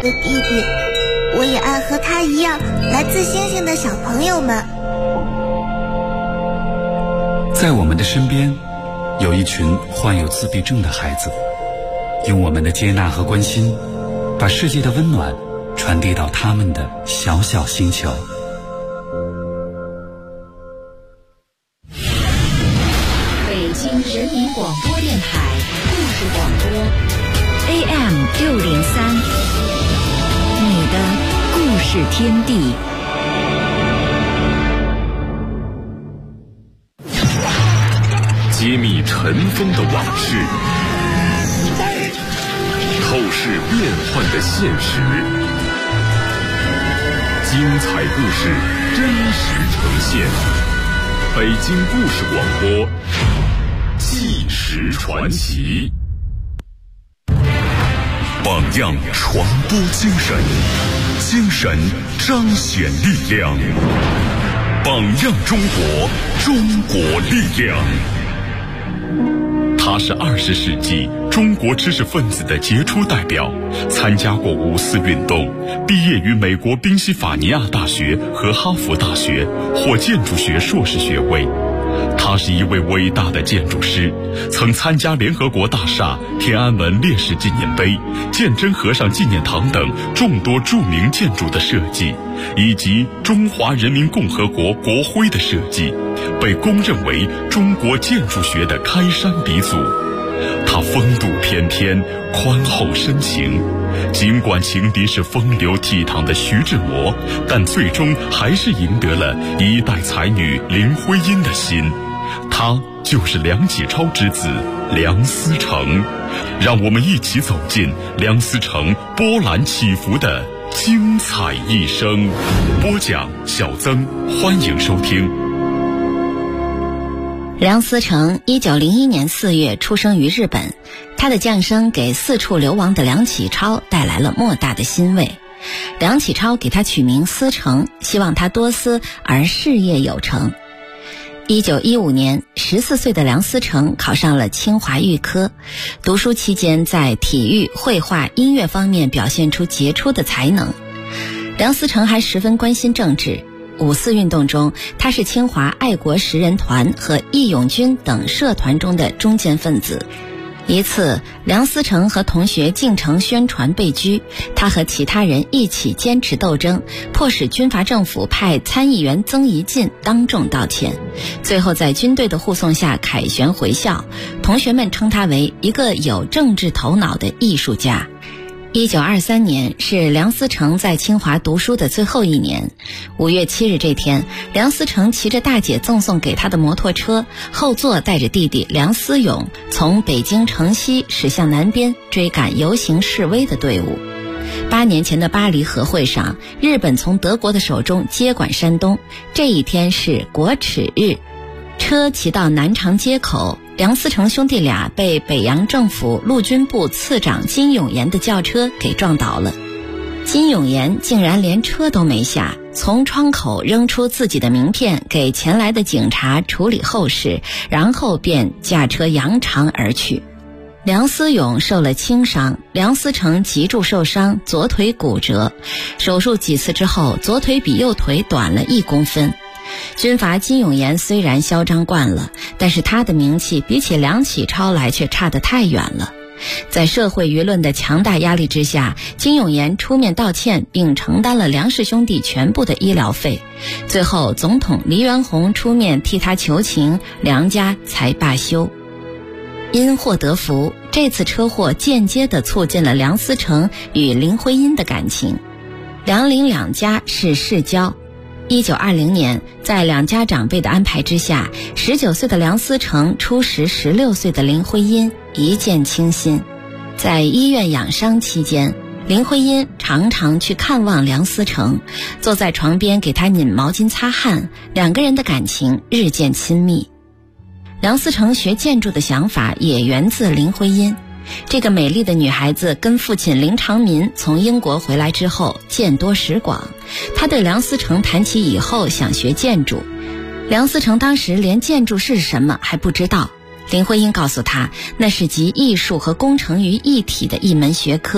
的弟弟，我也爱和他一样来自星星的小朋友们。 在我们的身边，有一群患有自闭症的孩子，用我们的接纳和关心，把世界的温暖传递到他们的小小星球。 北京人民广播电台故事广播 AM603，你的故事天地。 揭秘尘封的往事，透视变幻的现实，精彩故事真实呈现。北京故事广播，纪实传奇。榜样传播精神，精神彰显力量。榜样中国，中国力量。他是20世纪中国知识分子的杰出代表，参加过五四运动，毕业于美国宾夕法尼亚大学和哈佛大学，获建筑学硕士学位。他是一位伟大的建筑师，曾参加联合国大厦、天安门烈士纪念碑、鉴真和尚纪念堂等众多著名建筑的设计，以及中华人民共和国国徽的设计，被公认为中国建筑学的开山鼻祖。他风度翩翩，宽厚深情，尽管情敌是风流倜傥的徐志摩，但最终还是赢得了一代才女林徽因的心。他就是梁启超之子梁思成。让我们一起走进梁思成波澜起伏的精彩一生。播讲小曾，欢迎收听。 梁思成1901年4月出生于日本，他的降生给四处流亡的梁启超带来了莫大的欣慰。梁启超给他取名思成，希望他多思而事业有成。1915年，14岁的梁思成考上了清华预科，读书期间在体育、绘画、音乐方面表现出杰出的才能。梁思成还十分关心政治。五四运动中，他是清华爱国识人团和义勇军等社团中的中坚分子。一次，梁思成和同学进城宣传被拘，他和其他人一起坚持斗争，迫使军阀政府派参议员曾轶进当众道歉，最后在军队的护送下凯旋回校。同学们称他为一个有政治头脑的艺术家。1923年是梁思成在清华读书的最后一年。5月7日这天，梁思成骑着大姐赠送给他的摩托车，后座带着弟弟梁思永，从北京城西驶向南边，追赶游行示威的队伍。8年前的巴黎和会上，日本从德国的手中接管山东，这一天是国耻日。车骑到南长街口，梁思成兄弟俩被北洋政府陆军部次长金永炎的轿车给撞倒了。金永炎竟然连车都没下，从窗口扔出自己的名片给前来的警察处理后事，然后便驾车扬长而去。梁思永受了轻伤，梁思成脊柱受伤，左腿骨折，手术几次之后，左腿比右腿短了1公分。军阀金永炎虽然嚣张惯了，但是他的名气比起梁启超来却差得太远了。在社会舆论的强大压力之下，金永炎出面道歉，并承担了梁氏兄弟全部的医疗费。最后总统黎元洪出面替他求情，梁家才罢休。因祸得福，这次车祸间接地促进了梁思成与林徽因的感情。梁林两家是世交。1920年，在两家长辈的安排之下，19岁的梁思成初识16岁的林徽因，一见倾心。在医院养伤期间，林徽因常常去看望梁思成，坐在床边给他拧毛巾擦汗，两个人的感情日渐亲密。梁思成学建筑的想法也源自林徽因。这个美丽的女孩子跟父亲林长民从英国回来之后见多识广，她对梁思成谈起以后想学建筑。梁思成当时连建筑是什么还不知道，林徽因告诉他，那是集艺术和工程于一体的一门学科。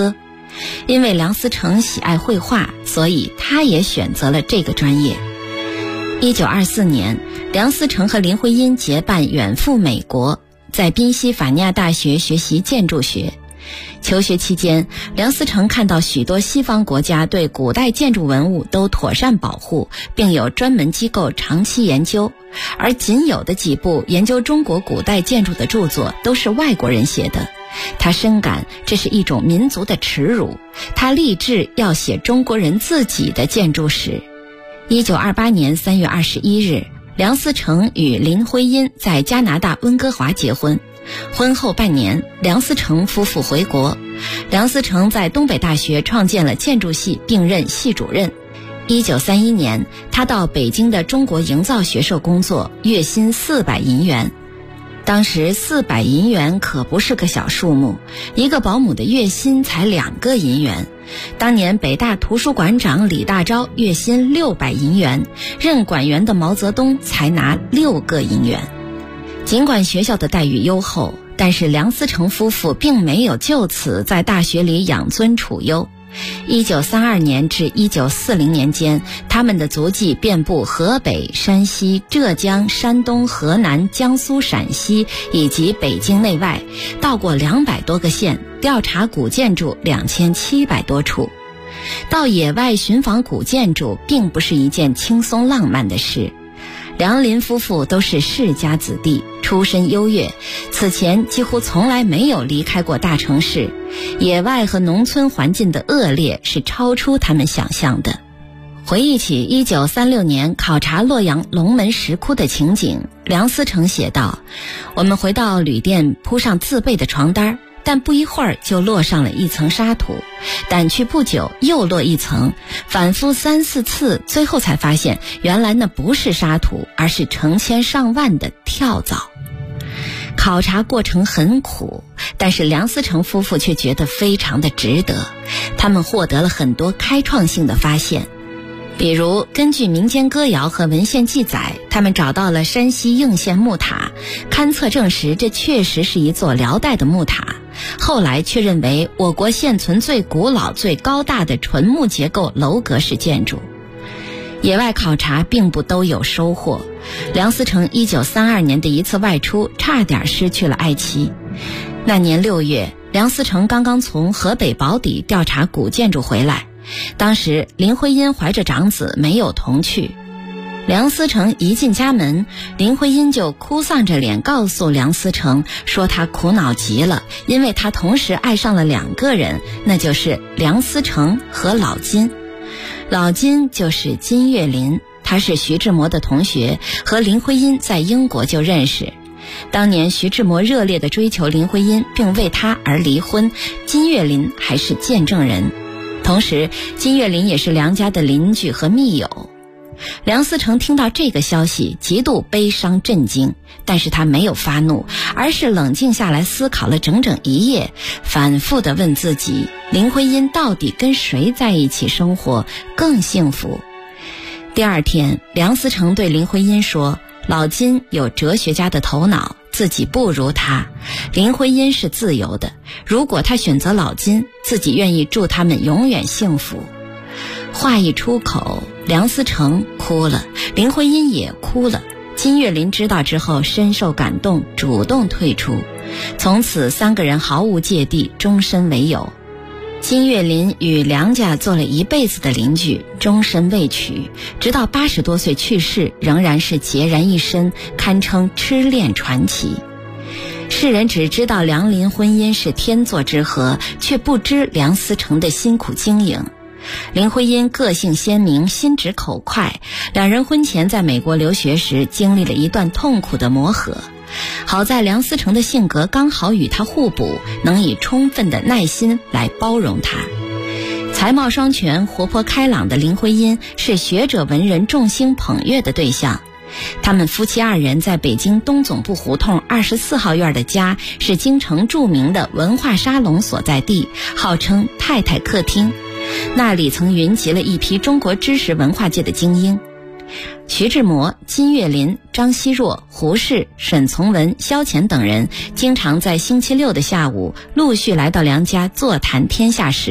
因为梁思成喜爱绘画，所以他也选择了这个专业。1924年，梁思成和林徽因结伴远赴美国，在宾夕法尼亚大学学习建筑学。求学期间，梁思成看到许多西方国家对古代建筑文物都妥善保护，并有专门机构长期研究，而仅有的几部研究中国古代建筑的著作都是外国人写的。他深感这是一种民族的耻辱，他立志要写中国人自己的建筑史。1928年3月21日，梁思成与林徽因在加拿大温哥华结婚。婚后半年，梁思成夫妇回国。梁思成在东北大学创建了建筑系，并任系主任。1931年，他到北京的中国营造学社工作，月薪400银元。当时400银元可不是个小数目，一个保姆的月薪才2个银元。当年北大图书馆长李大钊月薪600银元，任馆员的毛泽东才拿6个银元。尽管学校的待遇优厚，但是梁思成夫妇并没有就此在大学里养尊处优。1932年至1940年间，他们的足迹遍布河北、山西、浙江、山东、河南、江苏、陕西以及北京内外，到过200多个县，调查古建筑2700多处。到野外寻访古建筑并不是一件轻松浪漫的事。梁林夫妇都是世家子弟，出身优越，此前几乎从来没有离开过大城市，野外和农村环境的恶劣是超出他们想象的。回忆起1936年考察洛阳龙门石窟的情景，梁思成写道：我们回到旅店，铺上自备的床单，但不一会儿就落上了一层沙土，掸去不久又落一层，反复3、4次，最后才发现原来那不是沙土，而是成千上万的跳蚤。考察过程很苦，但是梁思成夫妇却觉得非常的值得，他们获得了很多开创性的发现。比如根据民间歌谣和文献记载，他们找到了山西应县木塔，勘测证实这确实是一座辽代的木塔，后来确认为我国现存最古老最高大的纯木结构楼阁式建筑。野外考察并不都有收获，梁思成1932年的一次外出差点失去了爱妻。那年6月，梁思成刚刚从河北保底调查古建筑回来，当时林徽因怀着长子没有同去。梁思成一进家门，林徽因就哭丧着脸告诉梁思成说他苦恼极了，因为他同时爱上了2个人，那就是梁思成和老金。老金就是金岳霖，他是徐志摩的同学，和林徽因在英国就认识。当年徐志摩热烈地追求林徽因，并为她而离婚，金岳霖还是见证人。同时金岳霖也是梁家的邻居和密友。梁思成听到这个消息极度悲伤震惊，但是他没有发怒，而是冷静下来思考了整整一夜，反复地问自己，林徽因到底跟谁在一起生活更幸福。第二天，梁思成对林徽因说，老金有哲学家的头脑，自己不如他，林徽因是自由的，如果他选择老金，自己愿意祝他们永远幸福。话一出口，梁思成哭了，林徽因也哭了。金岳霖知道之后深受感动，主动退出，从此3个人毫无芥蒂，终身为友。金岳霖与梁家做了一辈子的邻居，终身未娶，直到80多岁去世，仍然是孑然一身，堪称痴恋传奇。世人只知道梁林婚姻是天作之合，却不知梁思成的辛苦经营。林徽因个性鲜明，心直口快，2人婚前在美国留学时经历了一段痛苦的磨合。好在梁思成的性格刚好与他互补，能以充分的耐心来包容他。才貌双全、活泼开朗的林徽因是学者文人众星捧月的对象。他们夫妻2人在北京东总部胡同24号院的家是京城著名的文化沙龙所在地，号称太太客厅，那里曾云集了一批中国知识文化界的精英。徐志摩、金岳霖、张奚若、胡适、沈从文、萧乾等人经常在星期六的下午陆续来到梁家座谈天下事。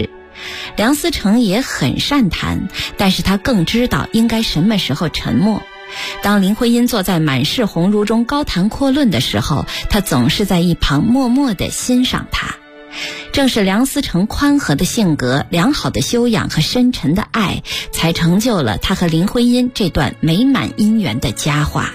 梁思成也很善谈，但是他更知道应该什么时候沉默。当林徽因坐在满室红儒中高谈阔论的时候，他总是在一旁默默地欣赏她。正是梁思成宽和的性格、良好的修养和深沉的爱，才成就了他和林徽因这段美满姻缘的佳话。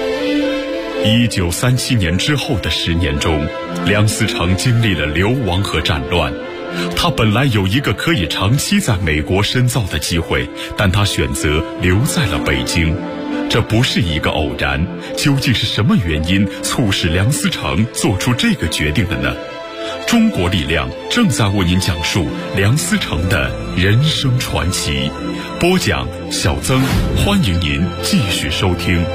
1937年之后的10年中，梁思成经历了流亡和战乱。他本来有一个可以长期在美国深造的机会，但他选择留在了北京。这不是一个偶然，究竟是什么原因促使梁思成做出这个决定的呢？中国力量正在为您讲述梁思成的人生传奇。播讲小曾，欢迎您继续收听。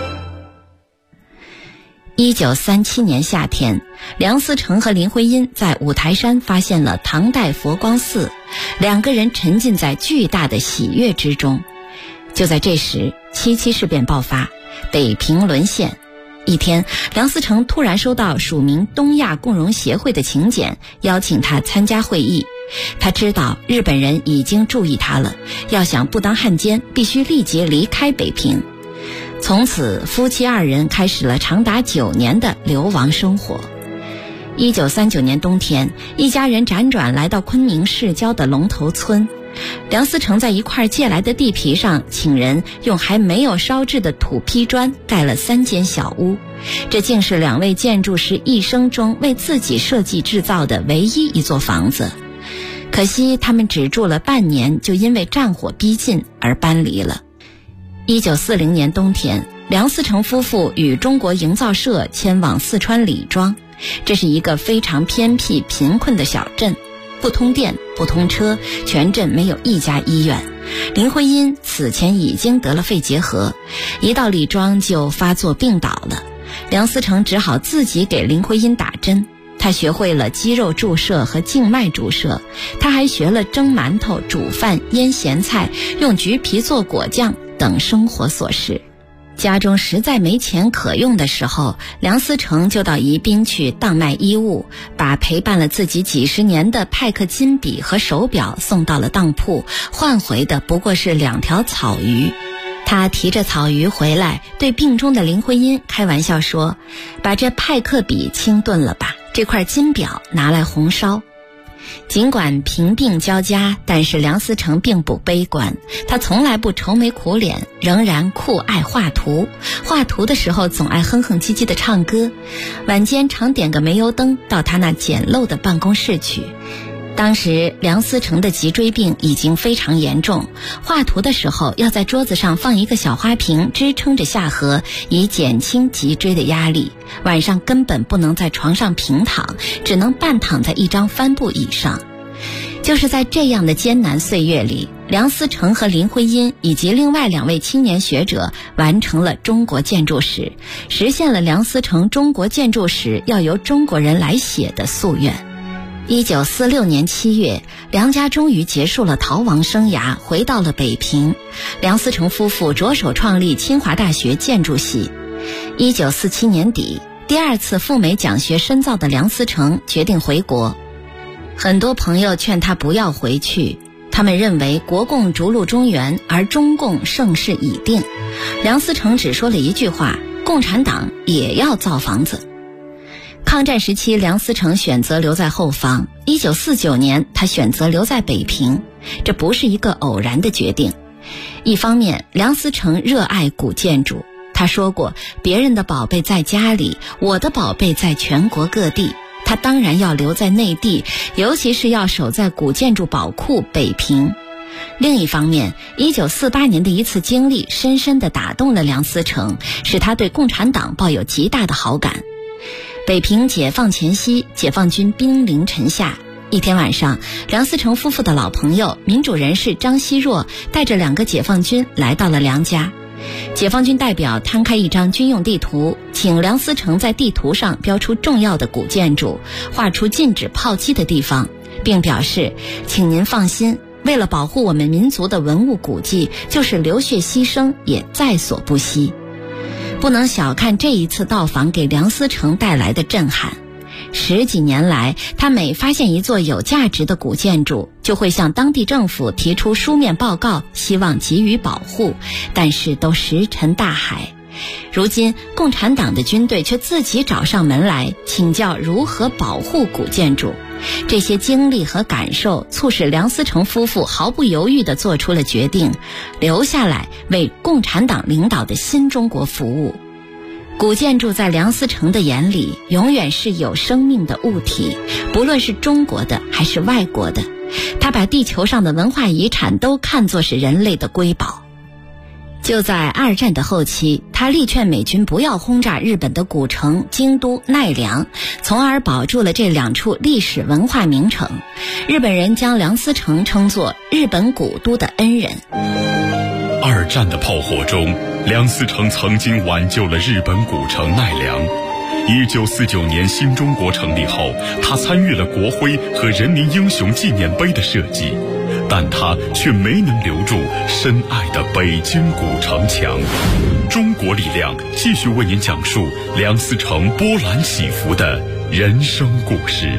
1937年夏天，梁思成和林徽因在五台山发现了唐代佛光寺，两个人沉浸在巨大的喜悦之中。就在这时，77事变爆发，北平沦陷。一天，梁思成突然收到署名东亚共荣协会的请柬，邀请他参加会议。他知道日本人已经注意他了，要想不当汉奸，必须立即离开北平。从此，夫妻二人开始了长达9年的流亡生活。1939年冬天，一家人辗转来到昆明市郊的龙头村。梁思成在一块借来的地皮上，请人用还没有烧制的土坯砖盖了3间小屋。这竟是2位建筑师一生中为自己设计制造的唯一一座房子。可惜他们只住了半年，就因为战火逼近而搬离了。1940年冬天，梁思成夫妇与中国营造社迁往四川李庄，这是一个非常偏僻贫困的小镇，不通电不通车，全镇没有一家医院。林徽因此前已经得了肺结核，一到李庄就发作病倒了。梁思成只好自己给林徽因打针，他学会了肌肉注射和静脉注射，他还学了蒸馒头、煮饭、腌咸菜、用橘皮做果酱等生活琐事。家中实在没钱可用的时候，梁思成就到宜宾去当卖衣物，把陪伴了自己几十年的派克金笔和手表送到了当铺，换回的不过是2条草鱼。他提着草鱼回来，对病中的林徽因开玩笑说：“把这派克笔清炖了吧，这块金表拿来红烧。”尽管贫病交加，但是梁思成并不悲观，他从来不愁眉苦脸，仍然酷爱画图。画图的时候总爱哼哼唧唧地唱歌，晚间常点个煤油灯到他那简陋的办公室去。当时梁思成的脊椎病已经非常严重，画图的时候要在桌子上放一个小花瓶支撑着下颌，以减轻脊椎的压力。晚上根本不能在床上平躺，只能半躺在一张帆布椅上。就是在这样的艰难岁月里，梁思成和林徽因以及另外2位青年学者完成了中国建筑史，实现了梁思成中国建筑史要由中国人来写的夙愿。1946年7月，梁家终于结束了逃亡生涯，回到了北平。梁思成夫妇着手创立清华大学建筑系。1947年底，第2次赴美讲学深造的梁思成决定回国。很多朋友劝他不要回去，他们认为国共逐鹿中原，而中共盛世已定。梁思成只说了一句话：共产党也要造房子。抗战时期，梁思成选择留在后方。1949年，他选择留在北平，这不是一个偶然的决定。一方面，梁思成热爱古建筑，他说过：“别人的宝贝在家里，我的宝贝在全国各地。”他当然要留在内地，尤其是要守在古建筑宝库北平。另一方面，1948年的一次经历深深地打动了梁思成，使他对共产党抱有极大的好感。北平解放前夕，解放军兵临城下。一天晚上，梁思成夫妇的老朋友民主人士张奚若带着2个解放军来到了梁家。解放军代表摊开一张军用地图，请梁思成在地图上标出重要的古建筑，画出禁止炮击的地方，并表示：“请您放心，为了保护我们民族的文物古迹，就是流血牺牲也在所不惜。”不能小看这一次到访给梁思成带来的震撼。 10几年来，他每发现一座有价值的古建筑，就会向当地政府提出书面报告，希望给予保护，但是都石沉大海。如今共产党的军队却自己找上门来请教如何保护古建筑。这些经历和感受促使梁思成夫妇毫不犹豫地做出了决定，留下来为共产党领导的新中国服务。古建筑在梁思成的眼里永远是有生命的物体，不论是中国的还是外国的，他把地球上的文化遗产都看作是人类的瑰宝。就在二战的后期，他力劝美军不要轰炸日本的古城京都、奈良，从而保住了这2处历史文化名城。日本人将梁思成称作日本古都的恩人。 二战的炮火中，梁思成曾经挽救了日本古城奈良。1949年新中国成立后，他参与了国徽和人民英雄纪念碑的设计，但他却没能留住深爱的北京古城墙。中国力量继续为您讲述梁思成波澜起伏的人生故事。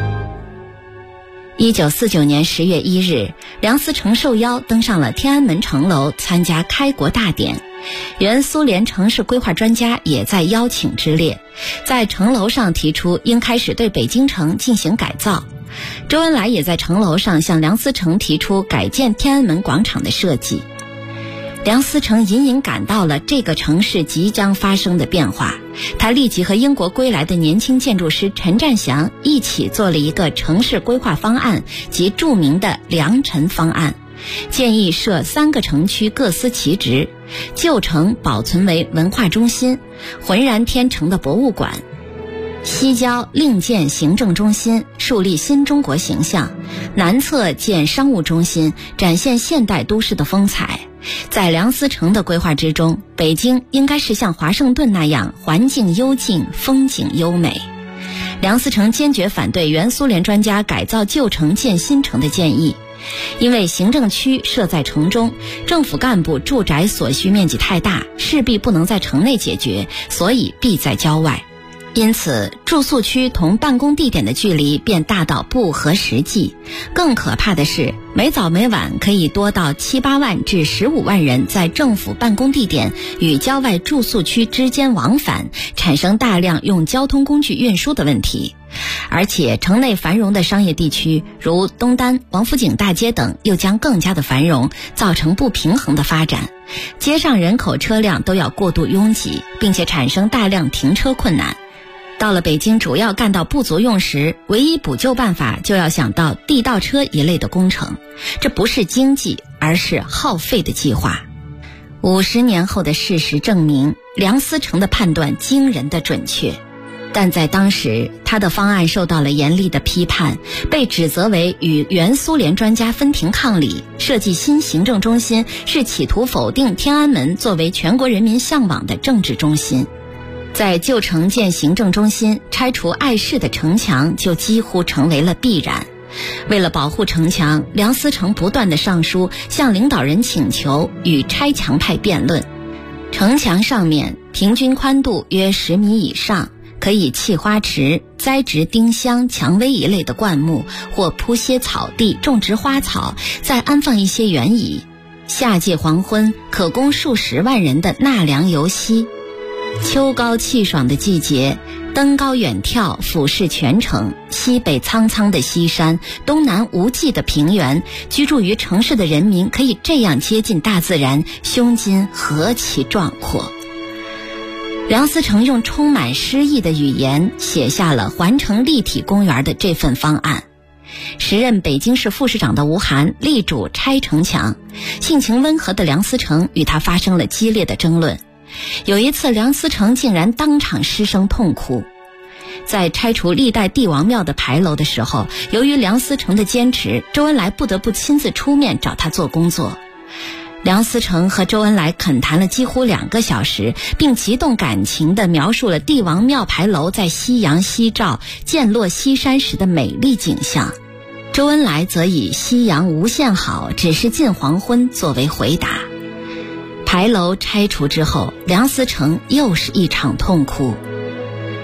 1949年10月1日，梁思成受邀登上了天安门城楼参加开国大典。原苏联城市规划专家也在邀请之列，在城楼上提出应开始对北京城进行改造。周恩来也在城楼上向梁思成提出改建天安门广场的设计。梁思成隐隐感到了这个城市即将发生的变化，他立即和英国归来的年轻建筑师陈占祥一起做了一个城市规划方案，即著名的梁陈方案，建议设3个城区各司其职，旧城保存为文化中心，浑然天成的博物馆，西郊另建行政中心，树立新中国形象，南侧建商务中心，展现现代都市的风采。在梁思成的规划之中，北京应该是像华盛顿那样环境幽静，风景优美。梁思成坚决反对原苏联专家改造旧城建新城的建议，因为行政区设在城中，政府干部住宅所需面积太大，势必不能在城内解决，所以必在郊外。因此住宿区同办公地点的距离便大到不合实际。更可怕的是，每早每晚可以多到7、8万至15万人在政府办公地点与郊外住宿区之间往返，产生大量用交通工具运输的问题。而且城内繁荣的商业地区如东单、王府井大街等又将更加的繁荣，造成不平衡的发展，街上人口车辆都要过度拥挤，并且产生大量停车困难。到了北京主要干道不足用时，唯一补救办法就要想到地道车一类的工程，这不是经济，而是耗费的计划。50年后的事实证明，梁思成的判断惊人的准确。但在当时，他的方案受到了严厉的批判，被指责为与原苏联专家分庭抗礼，设计新行政中心是企图否定天安门作为全国人民向往的政治中心。在旧城建行政中心，拆除碍事的城墙就几乎成为了必然。为了保护城墙，梁思成不断地上书向领导人请求，与拆墙派辩论。城墙上面平均宽度约10米以上，可以砌花池，栽植丁香、蔷薇一类的灌木，或铺些草地，种植花草，再安放一些园椅。夏季黄昏可供数10万人的纳凉游息。秋高气爽的季节，登高远眺，俯视全城，西北苍苍的西山，东南无际的平原，居住于城市的人民可以这样接近大自然，胸襟何其壮阔。梁思成用充满诗意的语言写下了环城立体公园的这份方案。时任北京市副市长的吴晗力主拆城墙，性情温和的梁思成与他发生了激烈的争论。有一次，梁思成竟然当场失声痛哭。在拆除历代帝王庙的牌楼的时候，由于梁思成的坚持，周恩来不得不亲自出面找他做工作。梁思成和周恩来恳谈了几乎2个小时，并极动感情地描述了帝王庙牌楼在夕阳西照、渐落西山时的美丽景象。周恩来则以夕阳无限好，只是近黄昏作为回答。牌楼拆除之后，梁思成又是一场痛哭。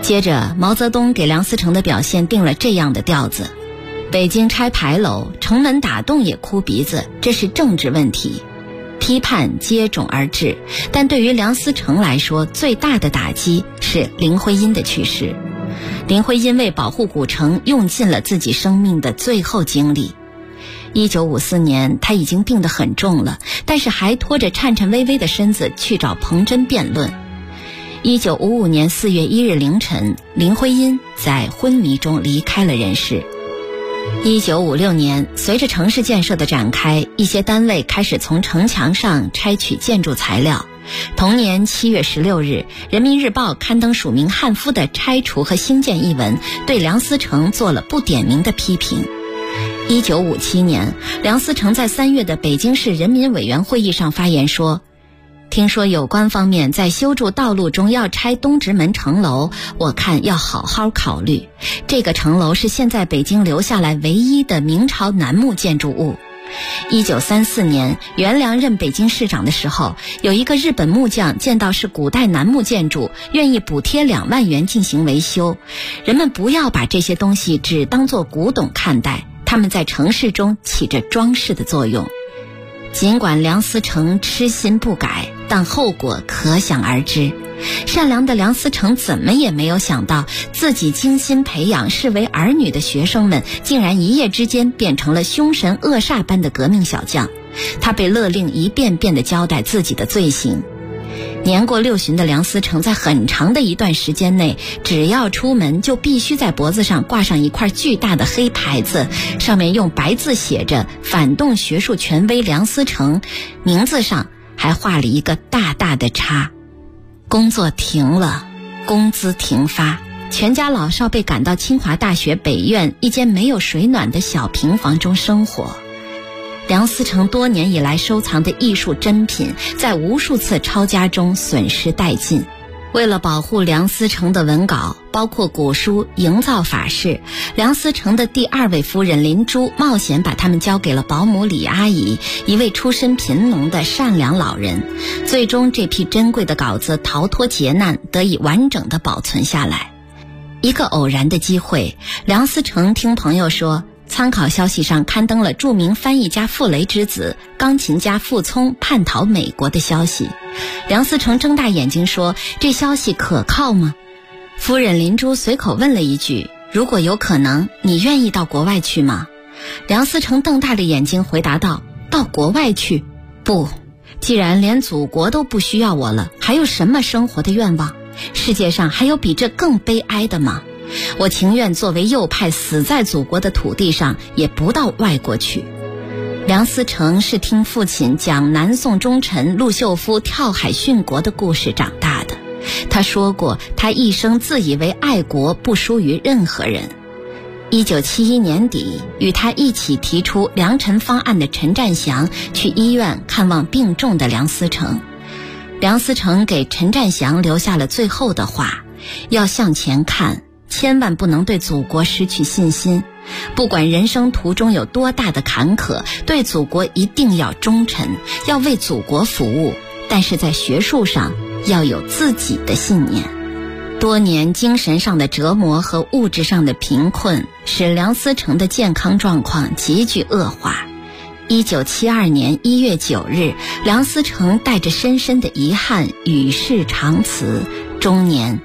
接着，毛泽东给梁思成的表现定了这样的调子：北京拆牌楼，城门打洞也哭鼻子，这是政治问题，批判接踵而至。但对于梁思成来说，最大的打击是林徽因的去世。林徽因为保护古城，用尽了自己生命的最后精力。1954年，他已经病得很重了，但是还拖着颤颤巍巍的身子去找彭真辩论。1955年4月1日凌晨，林徽因在昏迷中离开了人世。1956年，随着城市建设的展开，一些单位开始从城墙上拆取建筑材料。同年7月16日，人民日报刊登署名汉夫的拆除和兴建一文，对梁思成做了不点名的批评。1957年，梁思成在3月的北京市人民委员会议上发言说，听说有关方面在修筑道路中要拆东直门城楼，我看要好好考虑。这个城楼是现在北京留下来唯一的明朝楠木建筑物。1934年，袁良任北京市长的时候，有一个日本木匠见到是古代楠木建筑，愿意补贴2万元进行维修。人们不要把这些东西只当作古董看待，它们在城市中起着装饰的作用。尽管梁思成痴心不改，但后果可想而知。善良的梁思成怎么也没有想到，自己精心培养视为儿女的学生们，竟然一夜之间变成了凶神恶煞般的革命小将。他被勒令一遍遍地交代自己的罪行。年过60旬的梁思成在很长的一段时间内，只要出门就必须在脖子上挂上一块巨大的黑牌子，上面用白字写着反动学术权威梁思成，名字上还画了一个大大的叉。工作停了，工资停发，全家老少被赶到清华大学北院一间没有水暖的小平房中生活。梁思成多年以来收藏的艺术珍品，在无数次抄家中损失殆尽。为了保护梁思成的文稿，包括古书，营造法式，梁思成的第2位夫人林珠冒险把他们交给了保姆李阿姨，一位出身贫农的善良老人。最终这批珍贵的稿子逃脱劫难，得以完整地保存下来。一个偶然的机会，梁思成听朋友说，参考消息上刊登了著名翻译家傅雷之子、钢琴家傅聪叛逃美国的消息。梁思成睁大眼睛说，这消息可靠吗？夫人林珠随口问了一句，如果有可能，你愿意到国外去吗？梁思成瞪大了眼睛回答道，到国外去？不，既然连祖国都不需要我了，还有什么生活的愿望？世界上还有比这更悲哀的吗？我情愿作为右派死在祖国的土地上，也不到外国去。梁思成是听父亲讲南宋忠臣陆秀夫跳海殉国的故事长大的。他说过，他一生自以为爱国不输于任何人。1971年底，与他一起提出良辰方案的陈占祥去医院看望病重的梁思成。梁思成给陈占祥留下了最后的话，要向前看，千万不能对祖国失去信心，不管人生途中有多大的坎坷，对祖国一定要忠诚，要为祖国服务，但是在学术上要有自己的信念。多年精神上的折磨和物质上的贫困，使梁思成的健康状况急剧恶化。1972年1月9日，梁思成带着深深的遗憾与世长辞，终年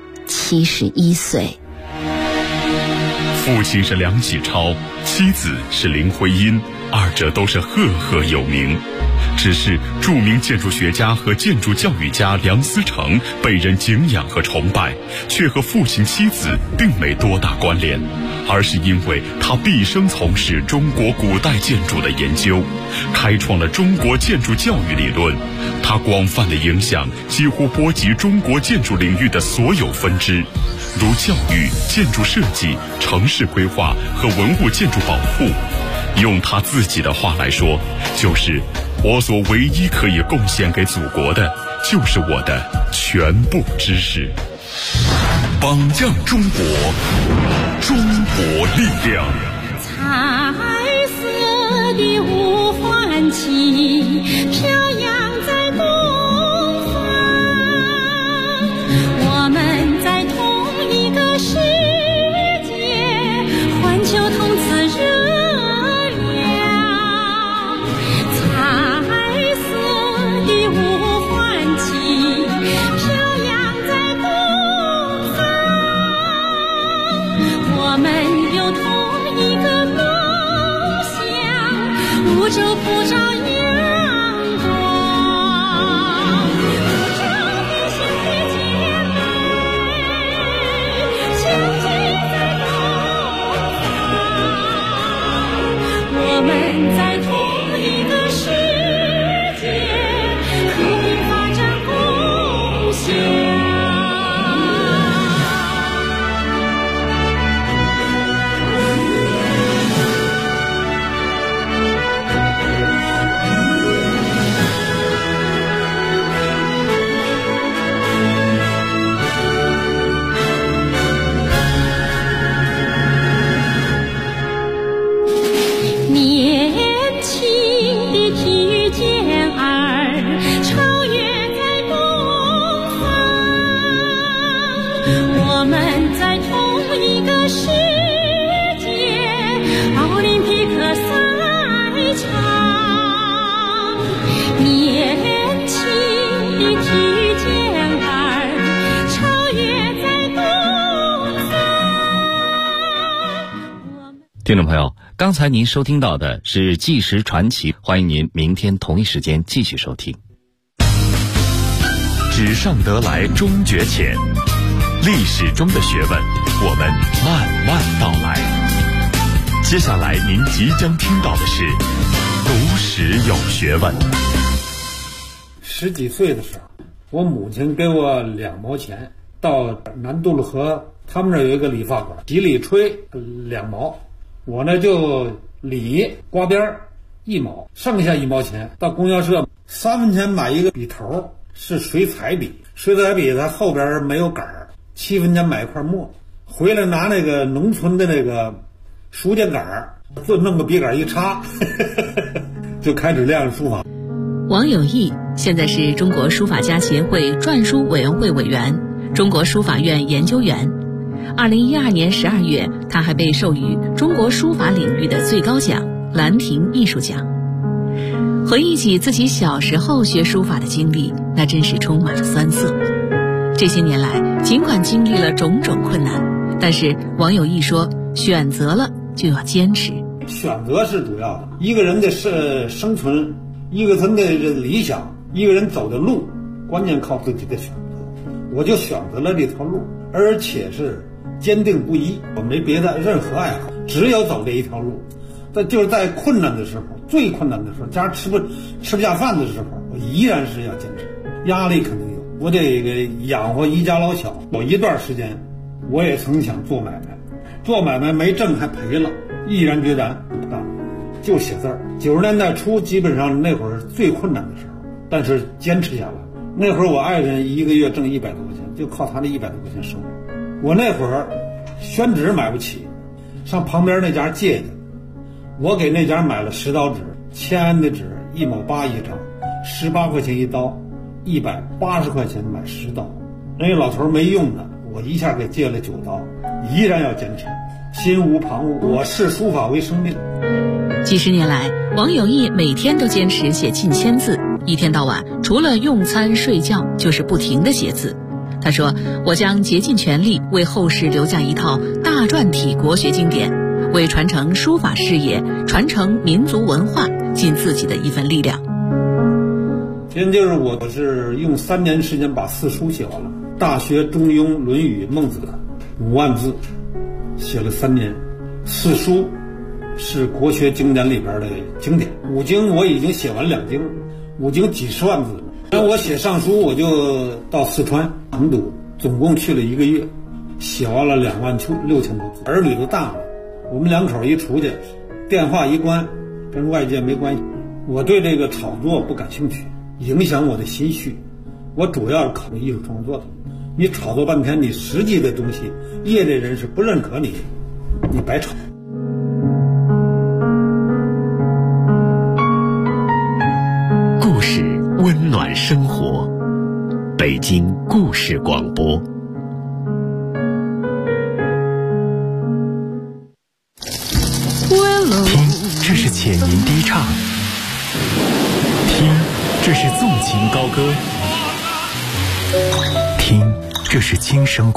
71岁。 父亲是梁启超，妻子是林徽因，二者都是赫赫有名。只是著名建筑学家和建筑教育家梁思成被人敬仰和崇拜，却和父亲妻子并没多大关联，而是因为他毕生从事中国古代建筑的研究，开创了中国建筑教育理论。他广泛的影响几乎波及中国建筑领域的所有分支，如教育、建筑设计、城市规划和文物建筑保护。用他自己的话来说，就是我所唯一可以贡献给祖国的，就是我的全部知识。榜样中国，中国力量。 彩色的五环旗飘扬在东方，我们在同一个听众朋友，刚才您收听到的是纪实传奇，欢迎您明天同一时间继续收听。 纸上得来终觉浅，历史中的学问，我们慢慢道来。接下来您即将听到的是读史有学问。 10几岁的时候，我母亲给我2毛钱，到南渡路河，他们那有一个理发馆，洗理吹2毛，我呢就理刮边1毛，剩下1毛钱到供销社3分钱买一个笔头，是水彩笔，水彩笔它后边没有杆儿，7分钱买一块墨，回来拿那个农村的那个书架杆儿，就弄个笔杆一插就开始练书法。 王有义现在是中国书法家协会篆书委员会委员、中国书法院研究员。2012年12月，他还被授予中国书法领域的最高奖兰亭艺术奖。回忆起自己小时候学书法的经历，那真是充满了酸涩。这些年来，尽管经历了种种困难，但是王有义说，选择了就要坚持。 选择是主要的，一个人的生存，一个人的理想，一个人走的路，关键靠自己的选择。我就选择了这条路，而且是坚定不移，我没别的任何爱好，只有走这一条路。就是在困难的时候，最困难的时候，家吃不下饭的时候，我依然是要坚持。压力肯定有，我得养活一家老小。有一段时间，我也曾想做买卖，做买卖没挣还赔了，毅然决然不干，就写字儿。90年代初，基本上那会儿最困难的时候，但是坚持下来。那会儿我爱人1个月挣100多块钱，就靠他那100多块钱生活。我那会儿宣纸买不起，上旁边那家借的，我给那家买了10刀纸，签安的纸1毛8一张，18块钱一刀，180块钱买10刀。那个老头没用的，我一下给借了9刀，依然要坚持，心无旁骛，我视书法为生命。 几十年来，王有义每天都坚持写近1000字，一天到晚除了用餐睡觉就是不停地写字。他说，我将竭尽全力为后世留下一套大篆体国学经典，为传承书法事业、传承民族文化尽自己的一份力量。 现就是我是用3年时间把4书写完了，《大学》《中庸》《论语》《孟子》5万字，写了3年。4书是国学经典里边的经典，5经我已经写完2经，5经几十万字。然后我写上书，我就到四川成都，总共去了1个月，写完了26000多字。儿女都大了，我们2口一出去，电话一关，跟外界没关系。我对这个炒作不感兴趣，影响我的心绪。我主要是考虑艺术创作的。你炒作半天，你实际的东西，业内人士不认可你，你白炒。 故事温暖生活，北京故事广播。听，这是浅吟低唱；听，这是纵情高歌；听，这是轻声。